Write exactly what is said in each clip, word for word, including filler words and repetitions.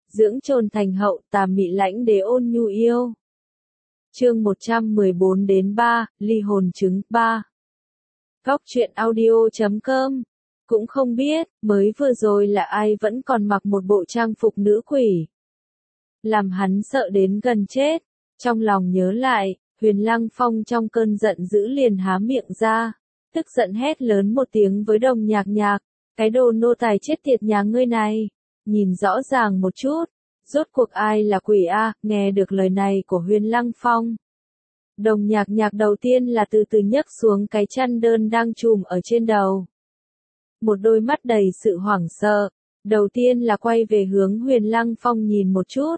dưỡng trồn thành hậu, tà mị lãnh đế ôn nhu yêu. Chương một trăm mười bốn đến ba, ly hồn chứng ba. Góc truyện audio chấm com. Cũng không biết, mới vừa rồi là ai vẫn còn mặc một bộ trang phục nữ quỷ. Làm hắn sợ đến gần chết. Trong lòng nhớ lại, Huyền Lăng Phong trong cơn giận dữ liền há miệng ra. Tức giận hét lớn một tiếng với Đồng Nhạc Nhạc. Cái đồ nô tài chết tiệt nhà ngươi này. Nhìn rõ ràng một chút. Rốt cuộc ai là quỷ a? Nghe được lời này của Huyền Lăng Phong. Đồng Nhạc Nhạc đầu tiên là từ từ nhấc xuống cái chăn đơn đang trùm ở trên đầu. Một đôi mắt đầy sự hoảng sợ. Đầu tiên là quay về hướng Huyền Lăng Phong nhìn một chút.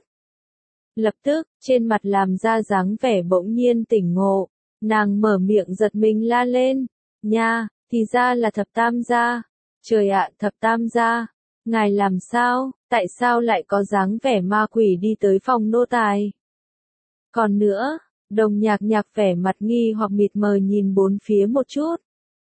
Lập tức, trên mặt làm ra dáng vẻ bỗng nhiên tỉnh ngộ. Nàng mở miệng giật mình la lên. Nha, thì ra là thập tam gia. Trời ạ, thập tam gia. Ngài làm sao, tại sao lại có dáng vẻ ma quỷ đi tới phòng nô tài? Còn nữa, Đồng Nhạc Nhạc vẻ mặt nghi hoặc mịt mờ nhìn bốn phía một chút.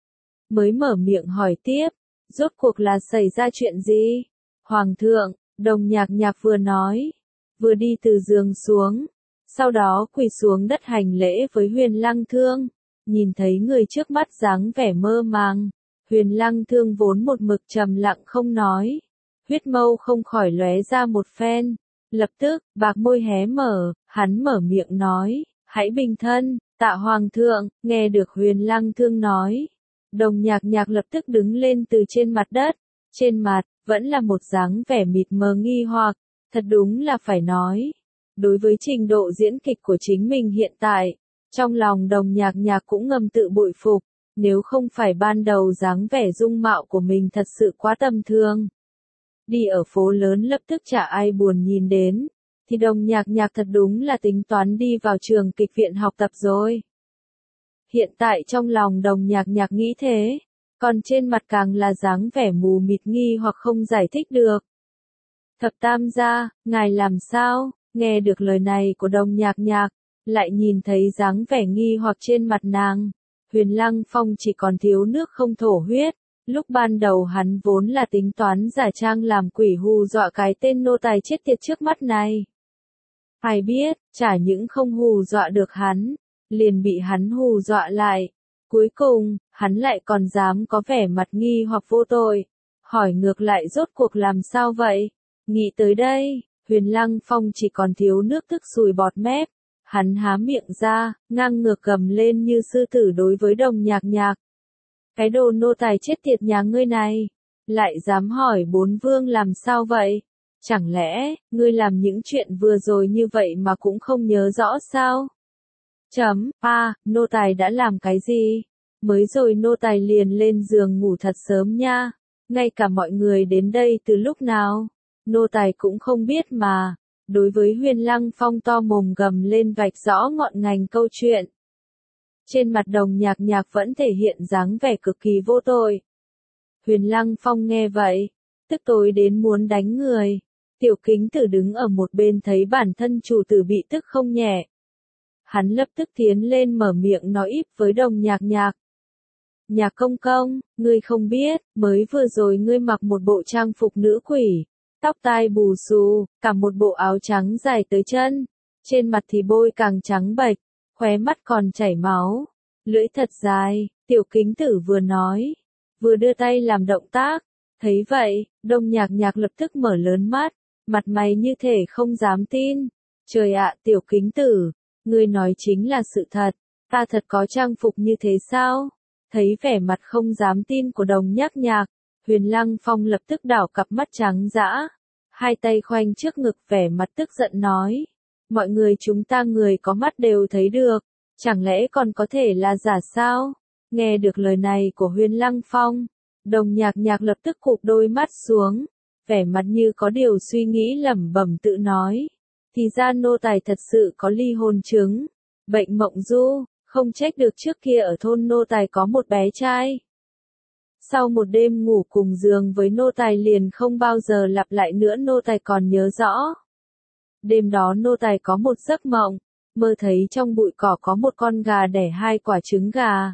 Mới mở miệng hỏi tiếp, rốt cuộc là xảy ra chuyện gì? Hoàng thượng, Đồng Nhạc Nhạc vừa nói, vừa đi từ giường xuống, sau đó quỳ xuống đất hành lễ với Huyền Lăng Thương, nhìn thấy người trước mắt dáng vẻ mơ màng, Huyền Lăng Thương vốn một mực trầm lặng không nói, huyết mâu không khỏi lóe ra một phen, lập tức, bạc môi hé mở, hắn mở miệng nói, hãy bình thân, tạ Hoàng thượng, nghe được Huyền Lăng Thương nói. Đồng Nhạc Nhạc lập tức đứng lên từ trên mặt đất, trên mặt, vẫn là một dáng vẻ mịt mờ nghi hoặc, thật đúng là phải nói. Đối với trình độ diễn kịch của chính mình hiện tại, trong lòng Đồng Nhạc Nhạc cũng ngầm tự bội phục, nếu không phải ban đầu dáng vẻ dung mạo của mình thật sự quá tầm thường. Đi ở phố lớn lập tức chả ai buồn nhìn đến, thì Đồng Nhạc Nhạc thật đúng là tính toán đi vào trường kịch viện học tập rồi. Hiện tại trong lòng Đồng Nhạc Nhạc nghĩ thế, còn trên mặt càng là dáng vẻ mù mịt nghi hoặc không giải thích được. Thập tam gia, ngài làm sao? Nghe được lời này của Đồng Nhạc Nhạc, lại nhìn thấy dáng vẻ nghi hoặc trên mặt nàng. Huyền Lăng Phong chỉ còn thiếu nước không thổ huyết. Lúc ban đầu hắn vốn là tính toán giả trang làm quỷ hù dọa cái tên nô tài chết tiệt trước mắt này. Ai biết, chả những không hù dọa được hắn, liền bị hắn hù dọa lại. Cuối cùng, hắn lại còn dám có vẻ mặt nghi hoặc vô tội. Hỏi ngược lại rốt cuộc làm sao vậy? Nghĩ tới đây, Huyền Lăng Phong chỉ còn thiếu nước tức sùi bọt mép. Hắn há miệng ra, ngang ngược gầm lên như sư tử đối với Đồng Nhạc Nhạc. Cái đồ nô tài chết tiệt nhà ngươi này, lại dám hỏi bốn vương làm sao vậy? Chẳng lẽ, ngươi làm những chuyện vừa rồi như vậy mà cũng không nhớ rõ sao? Chấm, a, nô tài đã làm cái gì? Mới rồi nô tài liền lên giường ngủ thật sớm nha. Ngay cả mọi người đến đây từ lúc nào? Nô tài cũng không biết mà. Đối với Huyền Lăng Phong to mồm gầm lên vạch rõ ngọn ngành câu chuyện. Trên mặt Đồng Nhạc Nhạc vẫn thể hiện dáng vẻ cực kỳ vô tội. Huyền Lăng Phong nghe vậy, tức tối đến muốn đánh người. Tiểu Kính Tử đứng ở một bên thấy bản thân chủ tử bị tức không nhẹ. Hắn lập tức tiến lên mở miệng nói íp với Đồng Nhạc Nhạc. Nhạc công công, ngươi không biết, mới vừa rồi ngươi mặc một bộ trang phục nữ quỷ, tóc tai bù xù, cả một bộ áo trắng dài tới chân, trên mặt thì bôi càng trắng bệch, khóe mắt còn chảy máu, lưỡi thật dài, Tiểu Kính Tử vừa nói, vừa đưa tay làm động tác, thấy vậy, Đồng Nhạc Nhạc lập tức mở lớn mắt, mặt mày như thể không dám tin, trời ạ, Tiểu Kính Tử, ngươi nói chính là sự thật, ta thật có trang phục như thế sao? Thấy vẻ mặt không dám tin của Đồng Nhạc Nhạc, Huyền Lăng Phong lập tức đảo cặp mắt trắng dã, hai tay khoanh trước ngực vẻ mặt tức giận nói, mọi người chúng ta người có mắt đều thấy được, chẳng lẽ còn có thể là giả sao? Nghe được lời này của Huyền Lăng Phong, Đồng Nhạc Nhạc lập tức cụp đôi mắt xuống, vẻ mặt như có điều suy nghĩ lẩm bẩm tự nói, thì ra nô tài thật sự có ly hồn chứng, bệnh mộng du. Không trách được trước kia ở thôn nô tài có một bé trai. Sau một đêm ngủ cùng giường với nô tài liền không bao giờ lặp lại nữa nô tài còn nhớ rõ. Đêm đó nô tài có một giấc mộng, mơ thấy trong bụi cỏ có một con gà đẻ hai quả trứng gà.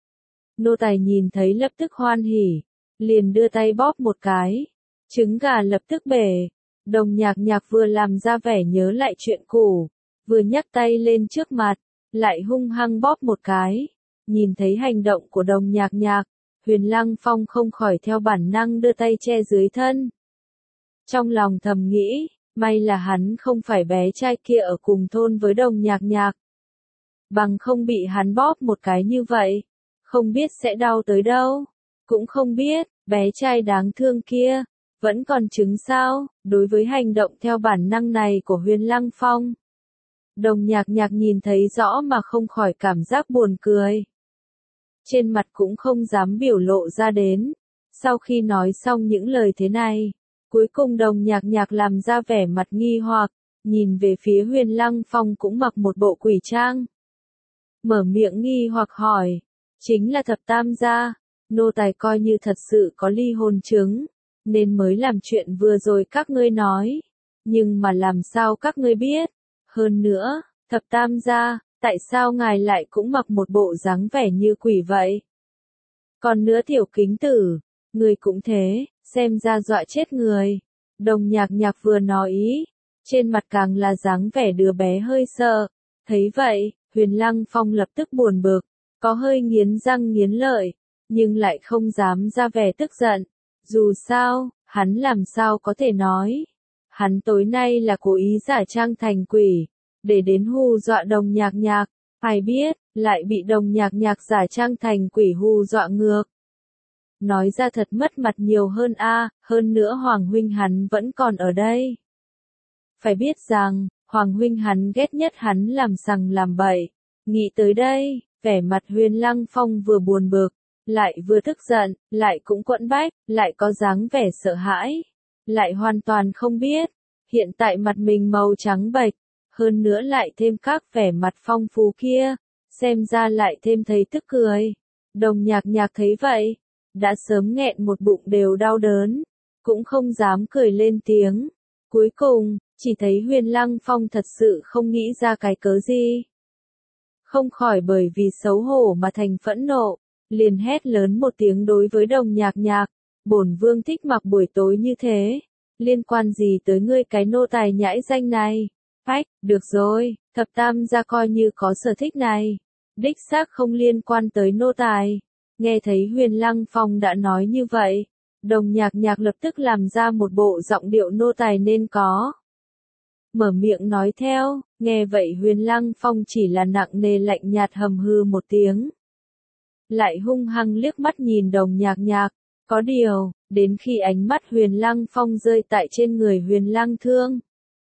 Nô tài nhìn thấy lập tức hoan hỉ, liền đưa tay bóp một cái. Trứng gà lập tức bể, Đồng nhạc nhạc vừa làm ra vẻ nhớ lại chuyện cũ, vừa nhấc tay lên trước mặt, lại hung hăng bóp một cái. Nhìn thấy hành động của đồng nhạc nhạc, Huyền Lăng Phong không khỏi theo bản năng đưa tay che dưới thân. Trong lòng thầm nghĩ, may là hắn không phải bé trai kia ở cùng thôn với đồng nhạc nhạc. Bằng không bị hắn bóp một cái như vậy, không biết sẽ đau tới đâu. Cũng không biết, bé trai đáng thương kia, vẫn còn chứng sao, đối với hành động theo bản năng này của Huyền Lăng Phong. Đồng nhạc nhạc nhìn thấy rõ mà không khỏi cảm giác buồn cười. Trên mặt cũng không dám biểu lộ ra đến. Sau khi nói xong những lời thế này, cuối cùng đồng nhạc nhạc làm ra vẻ mặt nghi hoặc, nhìn về phía Huyền Lăng Phong cũng mặc một bộ quỷ trang. Mở miệng nghi hoặc hỏi, chính là thập tam gia, nô tài coi như thật sự có ly hôn chứng, nên mới làm chuyện vừa rồi các ngươi nói. Nhưng mà làm sao các ngươi biết? Hơn nữa, thập tam gia, tại sao ngài lại cũng mặc một bộ dáng vẻ như quỷ vậy? Còn nữa tiểu kính tử, người cũng thế, xem ra dọa chết người. Đồng nhạc nhạc vừa nói ý, trên mặt càng là dáng vẻ đứa bé hơi sợ. Thấy vậy, Huyền Lăng Phong lập tức buồn bực, có hơi nghiến răng nghiến lợi, nhưng lại không dám ra vẻ tức giận. Dù sao, hắn làm sao có thể nói. Hắn tối nay là cố ý giả trang thành quỷ, để đến hù dọa đồng nhạc nhạc. Ai biết, lại bị đồng nhạc nhạc giả trang thành quỷ hù dọa ngược. Nói ra thật mất mặt nhiều hơn a, hơn nữa Hoàng huynh hắn vẫn còn ở đây. Phải biết rằng, Hoàng huynh hắn ghét nhất hắn làm sằng làm bậy. Nghĩ tới đây, vẻ mặt Huyền Lăng Phong vừa buồn bực, lại vừa tức giận, lại cũng quẫn bách, lại có dáng vẻ sợ hãi, lại hoàn toàn không biết, hiện tại mặt mình màu trắng bệch, hơn nữa lại thêm các vẻ mặt phong phú kia, xem ra lại thêm thấy tức cười. Đồng nhạc nhạc thấy vậy, đã sớm nghẹn một bụng đều đau đớn, cũng không dám cười lên tiếng. Cuối cùng, chỉ thấy Huyền Lăng Phong thật sự không nghĩ ra cái cớ gì. Không khỏi bởi vì xấu hổ mà thành phẫn nộ, liền hét lớn một tiếng đối với đồng nhạc nhạc, bổn vương thích mặc buổi tối như thế, liên quan gì tới ngươi cái nô tài nhãi danh này? Phách, được rồi, thập tam gia coi như có sở thích này, đích xác không liên quan tới nô tài. Nghe thấy Huyền Lăng Phong đã nói như vậy, đồng nhạc nhạc lập tức làm ra một bộ giọng điệu nô tài nên có. Mở miệng nói theo, nghe vậy Huyền Lăng Phong chỉ là nặng nề lạnh nhạt hầm hư một tiếng. Lại hung hăng liếc mắt nhìn đồng nhạc nhạc, có điều, đến khi ánh mắt Huyền Lăng Phong rơi tại trên người Huyền Lăng Thương.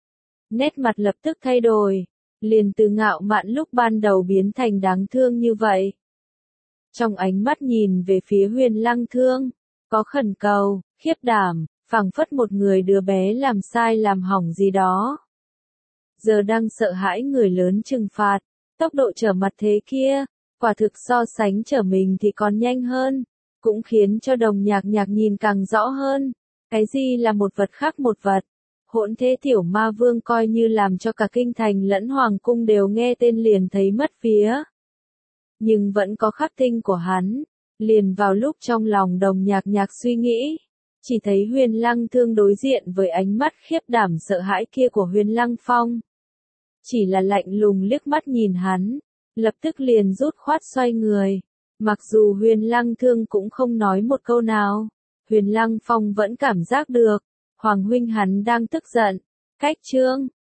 Nét mặt lập tức thay đổi, liền từ ngạo mạn lúc ban đầu biến thành đáng thương như vậy. Trong ánh mắt nhìn về phía Huyền Lăng Thương, có khẩn cầu, khiếp đảm, phảng phất một người đứa bé làm sai làm hỏng gì đó. Giờ đang sợ hãi người lớn trừng phạt, tốc độ trở mặt thế kia, quả thực so sánh trở mình thì còn nhanh hơn, cũng khiến cho đồng nhạc nhạc nhìn càng rõ hơn. Cái gì là một vật khác một vật? Hỗn thế tiểu ma vương coi như làm cho cả kinh thành lẫn hoàng cung đều nghe tên liền thấy mất vía. Nhưng vẫn có khắc tinh của hắn, liền vào lúc trong lòng đồng nhạc nhạc suy nghĩ, chỉ thấy Huyền Lăng Thương đối diện với ánh mắt khiếp đảm sợ hãi kia của Huyền Lăng Phong. Chỉ là lạnh lùng liếc mắt nhìn hắn, lập tức liền rút khoát xoay người. Mặc dù Huyền Lăng Thương cũng không nói một câu nào, Huyền Lăng Phong vẫn cảm giác được, Hoàng huynh hắn đang tức giận. Cách chương